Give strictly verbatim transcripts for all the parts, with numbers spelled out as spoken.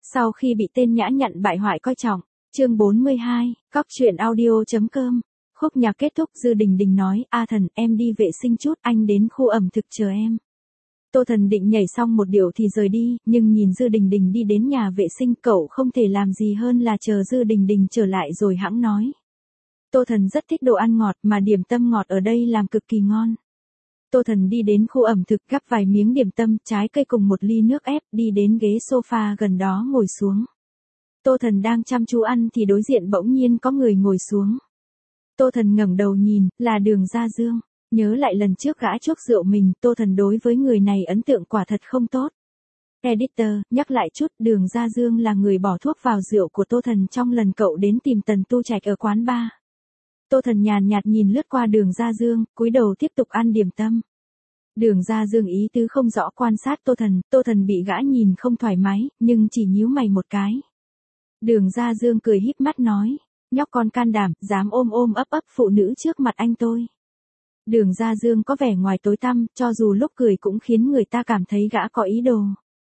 Sau khi bị tên nhã nhặn bại hoại coi trọng, chương bốn mươi hai, cóc truyện audio.com. Khúc nhạc kết thúc, Dư Đình Đình nói, A Thần, em đi vệ sinh chút, anh đến khu ẩm thực chờ em. Tô Thần định nhảy xong một điệu thì rời đi, nhưng nhìn Dư Đình Đình đi đến nhà vệ sinh, cậu không thể làm gì hơn là chờ Dư Đình Đình trở lại rồi hẵng nói. Tô Thần rất thích đồ ăn ngọt, mà điểm tâm ngọt ở đây làm cực kỳ ngon. Tô Thần đi đến khu ẩm thực, gắp vài miếng điểm tâm, trái cây cùng một ly nước ép, đi đến ghế sofa gần đó ngồi xuống. Tô Thần đang chăm chú ăn thì đối diện bỗng nhiên có người ngồi xuống. Tô Thần ngẩng đầu nhìn, là Đường Gia Dương. Nhớ lại lần trước gã chuốc rượu mình, Tô Thần đối với người này ấn tượng quả thật không tốt. Editor, nhắc lại chút, Đường Gia Dương là người bỏ thuốc vào rượu của Tô Thần trong lần cậu đến tìm Tần Tu Trạch ở quán bar. Tô Thần nhàn nhạt nhìn lướt qua Đường Gia Dương, cúi đầu tiếp tục ăn điểm tâm. Đường Gia Dương ý tứ không rõ quan sát Tô Thần, Tô Thần bị gã nhìn không thoải mái, nhưng chỉ nhíu mày một cái. Đường Gia Dương cười híp mắt nói, nhóc con can đảm, dám ôm ôm ấp ấp phụ nữ trước mặt anh tôi. Đường Gia Dương có vẻ ngoài tối tăm, cho dù lúc cười cũng khiến người ta cảm thấy gã có ý đồ.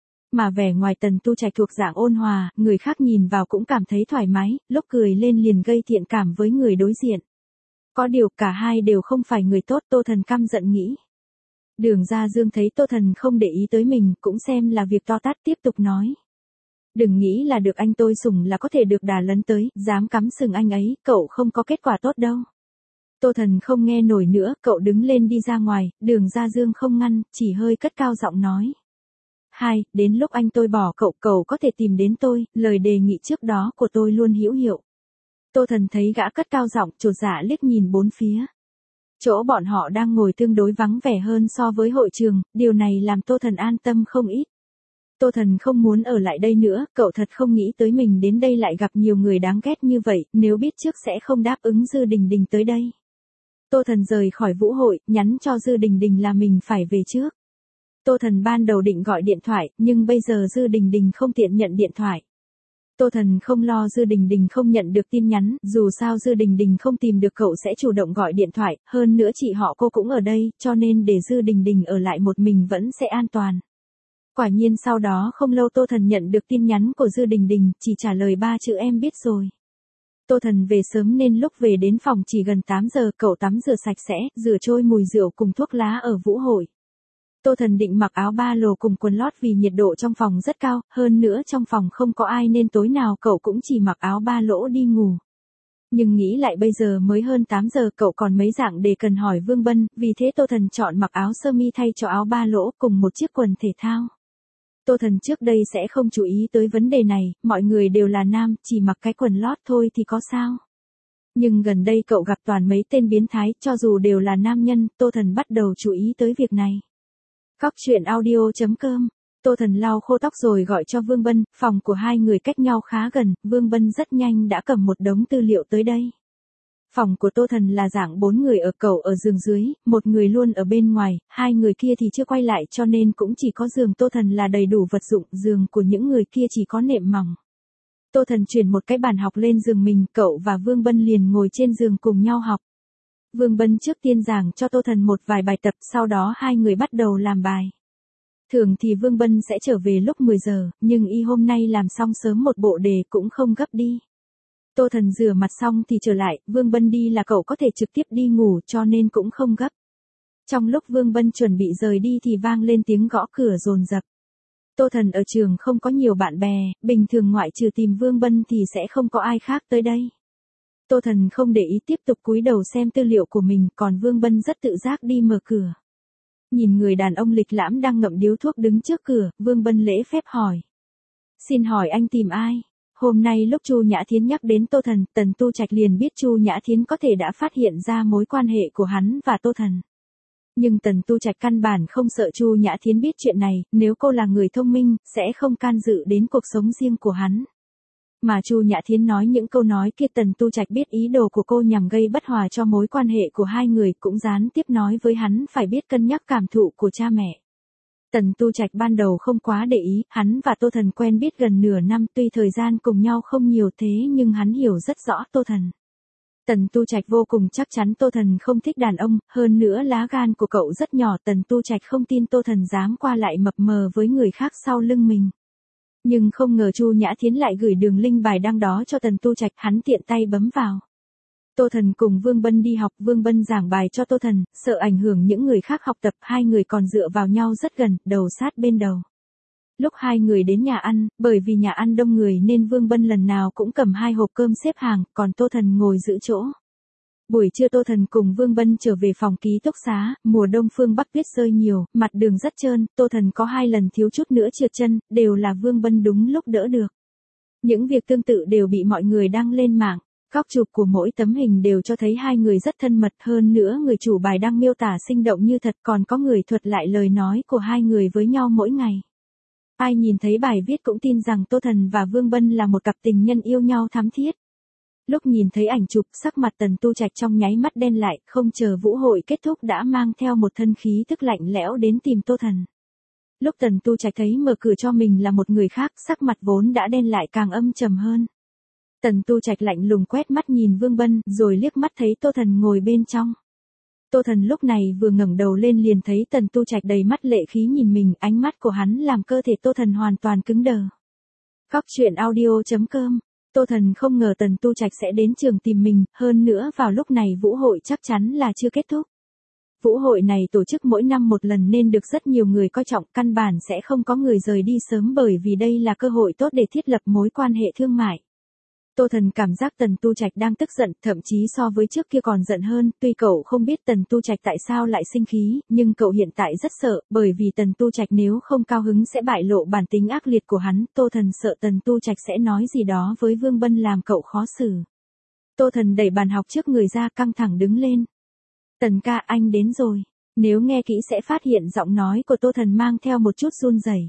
Mà vẻ ngoài Tần Tu Trạch thuộc dạng ôn hòa, người khác nhìn vào cũng cảm thấy thoải mái, lúc cười lên liền gây thiện cảm với người đối diện. Có điều cả hai đều không phải người tốt, Tô Thần căm giận nghĩ. Đường Gia Dương thấy Tô Thần không để ý tới mình, cũng xem là việc to tát, tiếp tục nói. Đừng nghĩ là được anh tôi sủng là có thể được đà lấn tới, dám cắm sừng anh ấy, cậu không có kết quả tốt đâu. Tô Thần không nghe nổi nữa, cậu đứng lên đi ra ngoài, Đường Gia Dương không ngăn, chỉ hơi cất cao giọng nói. Hai, đến lúc anh tôi bỏ cậu, cậu có thể tìm đến tôi, lời đề nghị trước đó của tôi luôn hữu hiệu. Tô Thần thấy gã cất cao giọng, chột dạ liếc nhìn bốn phía. Chỗ bọn họ đang ngồi tương đối vắng vẻ hơn so với hội trường, điều này làm Tô Thần an tâm không ít. Tô Thần không muốn ở lại đây nữa, cậu thật không nghĩ tới mình đến đây lại gặp nhiều người đáng ghét như vậy, nếu biết trước sẽ không đáp ứng Dư Đình Đình tới đây. Tô Thần rời khỏi vũ hội, nhắn cho Dư Đình Đình là mình phải về trước. Tô Thần ban đầu định gọi điện thoại, nhưng bây giờ Dư Đình Đình không tiện nhận điện thoại. Tô Thần không lo Dư Đình Đình không nhận được tin nhắn, dù sao Dư Đình Đình không tìm được cậu sẽ chủ động gọi điện thoại, hơn nữa chị họ cô cũng ở đây, cho nên để Dư Đình Đình ở lại một mình vẫn sẽ an toàn. Quả nhiên sau đó không lâu Tô Thần nhận được tin nhắn của Dư Đình Đình, chỉ trả lời ba chữ em biết rồi. Tô Thần về sớm nên lúc về đến phòng chỉ gần tám giờ, cậu tắm rửa sạch sẽ, rửa trôi mùi rượu cùng thuốc lá ở vũ hội. Tô Thần định mặc áo ba lồ cùng quần lót vì nhiệt độ trong phòng rất cao, hơn nữa trong phòng không có ai nên tối nào cậu cũng chỉ mặc áo ba lỗ đi ngủ. Nhưng nghĩ lại bây giờ mới hơn tám giờ, cậu còn mấy dạng để cần hỏi Vương Bân, vì thế Tô Thần chọn mặc áo sơ mi thay cho áo ba lỗ cùng một chiếc quần thể thao. Tô Thần trước đây sẽ không chú ý tới vấn đề này, mọi người đều là nam, chỉ mặc cái quần lót thôi thì có sao. Nhưng gần đây cậu gặp toàn mấy tên biến thái, cho dù đều là nam nhân, Tô Thần bắt đầu chú ý tới việc này. Cóc truyện audio.com. Tô Thần lau khô tóc rồi gọi cho Vương Bân, phòng của hai người cách nhau khá gần, Vương Bân rất nhanh đã cầm một đống tư liệu tới đây. Phòng của Tô Thần là dạng bốn người ở, cậu ở giường dưới, một người luôn ở bên ngoài, hai người kia thì chưa quay lại cho nên cũng chỉ có giường Tô Thần là đầy đủ vật dụng, giường của những người kia chỉ có nệm mỏng. Tô Thần chuyển một cái bàn học lên giường mình, cậu và Vương Bân liền ngồi trên giường cùng nhau học. Vương Bân trước tiên giảng cho Tô Thần một vài bài tập, sau đó hai người bắt đầu làm bài. Thường thì Vương Bân sẽ trở về lúc mười giờ, nhưng y hôm nay làm xong sớm một bộ đề cũng không gấp đi. Tô Thần rửa mặt xong thì trở lại, Vương Bân đi là cậu có thể trực tiếp đi ngủ cho nên cũng không gấp. Trong lúc Vương Bân chuẩn bị rời đi thì vang lên tiếng gõ cửa dồn dập. Tô Thần ở trường không có nhiều bạn bè, bình thường ngoại trừ tìm Vương Bân thì sẽ không có ai khác tới đây. Tô Thần không để ý, tiếp tục cúi đầu xem tư liệu của mình, còn Vương Bân rất tự giác đi mở cửa. Nhìn người đàn ông lịch lãm đang ngậm điếu thuốc đứng trước cửa, Vương Bân lễ phép hỏi. Xin hỏi anh tìm ai? Hôm nay lúc Chu Nhã Thiến nhắc đến Tô Thần, Tần Tu Trạch liền biết Chu Nhã Thiến có thể đã phát hiện ra mối quan hệ của hắn và Tô Thần. Nhưng Tần Tu Trạch căn bản không sợ Chu Nhã Thiến biết chuyện này, nếu cô là người thông minh, sẽ không can dự đến cuộc sống riêng của hắn. Mà Chu Nhã Thiến nói những câu nói kia, Tần Tu Trạch biết ý đồ của cô nhằm gây bất hòa cho mối quan hệ của hai người, cũng gián tiếp nói với hắn phải biết cân nhắc cảm thụ của cha mẹ. Tần Tu Trạch ban đầu không quá để ý, hắn và Tô Thần quen biết gần nửa năm, tuy thời gian cùng nhau không nhiều thế nhưng hắn hiểu rất rõ Tô Thần. Tần Tu Trạch vô cùng chắc chắn Tô Thần không thích đàn ông, hơn nữa lá gan của cậu rất nhỏ, Tần Tu Trạch không tin Tô Thần dám qua lại mập mờ với người khác sau lưng mình. Nhưng không ngờ Chu Nhã Thiến lại gửi đường link bài đăng đó cho Tần Tu Trạch, hắn tiện tay bấm vào. Tô Thần cùng Vương Bân đi học, Vương Bân giảng bài cho Tô Thần, sợ ảnh hưởng những người khác học tập, hai người còn dựa vào nhau rất gần, đầu sát bên đầu. Lúc hai người đến nhà ăn, bởi vì nhà ăn đông người nên Vương Bân lần nào cũng cầm hai hộp cơm xếp hàng, còn Tô Thần ngồi giữ chỗ. Buổi trưa Tô Thần cùng Vương Bân trở về phòng ký túc xá, mùa đông phương Bắc tuyết rơi nhiều, mặt đường rất trơn, Tô Thần có hai lần thiếu chút nữa trượt chân, đều là Vương Bân đúng lúc đỡ được. Những việc tương tự đều bị mọi người đăng lên mạng. Góc chụp của mỗi tấm hình đều cho thấy hai người rất thân mật, hơn nữa người chủ bài đăng miêu tả sinh động như thật, còn có người thuật lại lời nói của hai người với nhau mỗi ngày. Ai nhìn thấy bài viết cũng tin rằng Tô Thần và Vương Bân là một cặp tình nhân yêu nhau thắm thiết. Lúc nhìn thấy ảnh chụp, sắc mặt Tần Tu Trạch trong nháy mắt đen lại, không chờ vũ hội kết thúc đã mang theo một thân khí tức lạnh lẽo đến tìm Tô Thần. Lúc Tần Tu Trạch thấy mở cửa cho mình là một người khác, sắc mặt vốn đã đen lại càng âm trầm hơn. Tần Tu Trạch lạnh lùng quét mắt nhìn Vương Bân, rồi liếc mắt thấy Tô Thần ngồi bên trong. Tô Thần lúc này vừa ngẩng đầu lên liền thấy Tần Tu Trạch đầy mắt lệ khí nhìn mình, ánh mắt của hắn làm cơ thể Tô Thần hoàn toàn cứng đờ. Góc truyện audio chấm com. Tô Thần không ngờ Tần Tu Trạch sẽ đến trường tìm mình, hơn nữa vào lúc này vũ hội chắc chắn là chưa kết thúc. Vũ hội này tổ chức mỗi năm một lần nên được rất nhiều người coi trọng, căn bản sẽ không có người rời đi sớm bởi vì đây là cơ hội tốt để thiết lập mối quan hệ thương mại. Tô Thần cảm giác Tần Tu Trạch đang tức giận, thậm chí so với trước kia còn giận hơn, tuy cậu không biết Tần Tu Trạch tại sao lại sinh khí, nhưng cậu hiện tại rất sợ, bởi vì Tần Tu Trạch nếu không cao hứng sẽ bại lộ bản tính ác liệt của hắn, Tô Thần sợ Tần Tu Trạch sẽ nói gì đó với Vương Bân làm cậu khó xử. Tô Thần đẩy bàn học trước người ra, căng thẳng đứng lên. Tần ca, anh đến rồi. Nếu nghe kỹ sẽ phát hiện giọng nói của Tô Thần mang theo một chút run rẩy.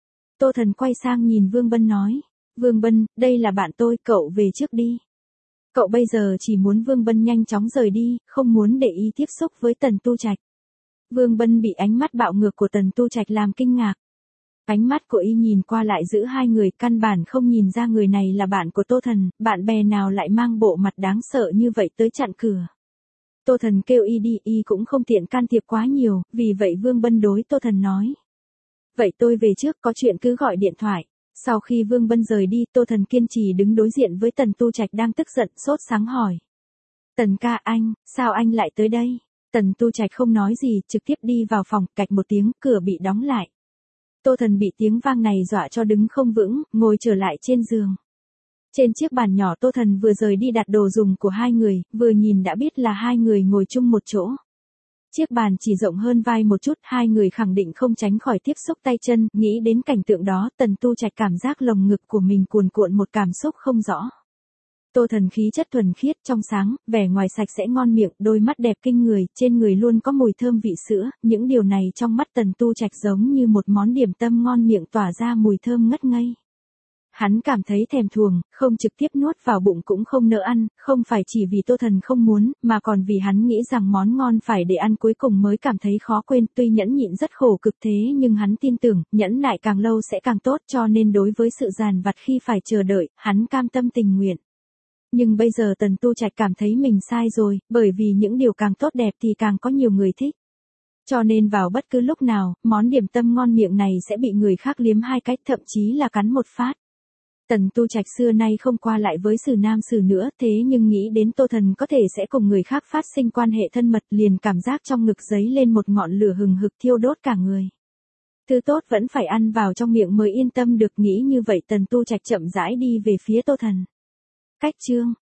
Tô Thần quay sang nhìn Vương Bân nói. Vương Bân, đây là bạn tôi, cậu về trước đi. Cậu bây giờ chỉ muốn Vương Bân nhanh chóng rời đi, không muốn để ý tiếp xúc với Tần Tu Trạch. Vương Bân bị ánh mắt bạo ngược của Tần Tu Trạch làm kinh ngạc. Ánh mắt của y nhìn qua lại giữa hai người, căn bản không nhìn ra người này là bạn của Tô Thần, bạn bè nào lại mang bộ mặt đáng sợ như vậy tới chặn cửa. Tô Thần kêu y đi, y cũng không tiện can thiệp quá nhiều, vì vậy Vương Bân đối Tô Thần nói. Vậy tôi về trước, có chuyện cứ gọi điện thoại. Sau khi Vương Bân rời đi, Tô Thần kiên trì đứng đối diện với Tần Tu Trạch đang tức giận, sốt sáng hỏi. Tần ca, anh, sao anh lại tới đây? Tần Tu Trạch không nói gì, trực tiếp đi vào phòng, cạch một tiếng, cửa bị đóng lại. Tô Thần bị tiếng vang này dọa cho đứng không vững, ngồi trở lại trên giường. Trên chiếc bàn nhỏ Tô Thần vừa rời đi đặt đồ dùng của hai người, vừa nhìn đã biết là hai người ngồi chung một chỗ. Chiếc bàn chỉ rộng hơn vai một chút, hai người khẳng định không tránh khỏi tiếp xúc tay chân, nghĩ đến cảnh tượng đó, Tần Tu Trạch cảm giác lồng ngực của mình cuồn cuộn một cảm xúc không rõ. Tô Thần khí chất thuần khiết, trong sáng, vẻ ngoài sạch sẽ ngon miệng, đôi mắt đẹp kinh người, trên người luôn có mùi thơm vị sữa, những điều này trong mắt Tần Tu Trạch giống như một món điểm tâm ngon miệng tỏa ra mùi thơm ngất ngây. Hắn cảm thấy thèm thuồng, không trực tiếp nuốt vào bụng cũng không nỡ ăn, không phải chỉ vì Tô Thần không muốn, mà còn vì hắn nghĩ rằng món ngon phải để ăn cuối cùng mới cảm thấy khó quên, tuy nhẫn nhịn rất khổ cực thế nhưng hắn tin tưởng, nhẫn nại càng lâu sẽ càng tốt, cho nên đối với sự dằn vặt khi phải chờ đợi, hắn cam tâm tình nguyện. Nhưng bây giờ Tần Tu Trạch cảm thấy mình sai rồi, bởi vì những điều càng tốt đẹp thì càng có nhiều người thích. Cho nên vào bất cứ lúc nào, món điểm tâm ngon miệng này sẽ bị người khác liếm hai cách, thậm chí là cắn một phát. Tần Tu Trạch xưa nay không qua lại với xử nam xử nữa, thế nhưng nghĩ đến Tô Thần có thể sẽ cùng người khác phát sinh quan hệ thân mật, liền cảm giác trong ngực dấy lên một ngọn lửa hừng hực thiêu đốt cả người. Thứ tốt vẫn phải ăn vào trong miệng mới yên tâm được, nghĩ như vậy Tần Tu Trạch chậm rãi đi về phía Tô Thần. Cách chương